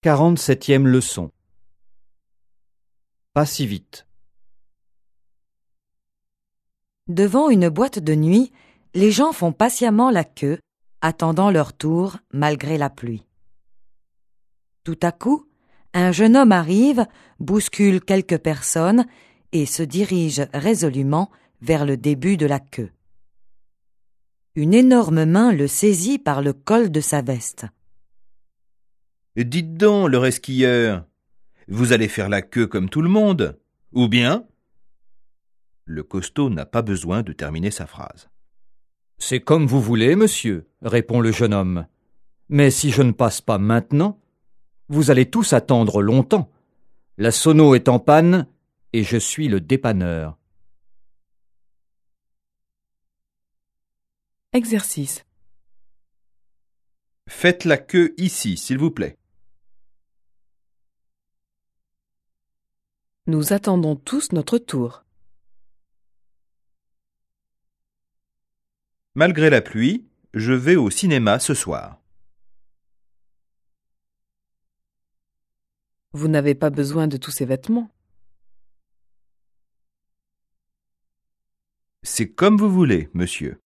47e leçon. Pas si vite. Devant une boîte de nuit, les gens font patiemment la queue, attendant leur tour malgré la pluie. Tout à coup, un jeune homme arrive, bouscule quelques personnes et se dirige résolument vers le début de la queue. Une énorme main le saisit par le col de sa veste. « Dites donc, le resquilleur, vous allez faire la queue comme tout le monde, ou bien ?» Le costaud n'a pas besoin de terminer sa phrase. « C'est comme vous voulez, monsieur, » répond le jeune homme. « Mais si je ne passe pas maintenant, vous allez tous attendre longtemps. La sono est en panne et je suis le dépanneur. » Exercice. Faites la queue ici, s'il vous plaît. Nous attendons tous notre tour. Malgré la pluie, je vais au cinéma ce soir. Vous n'avez pas besoin de tous ces vêtements. C'est comme vous voulez, monsieur.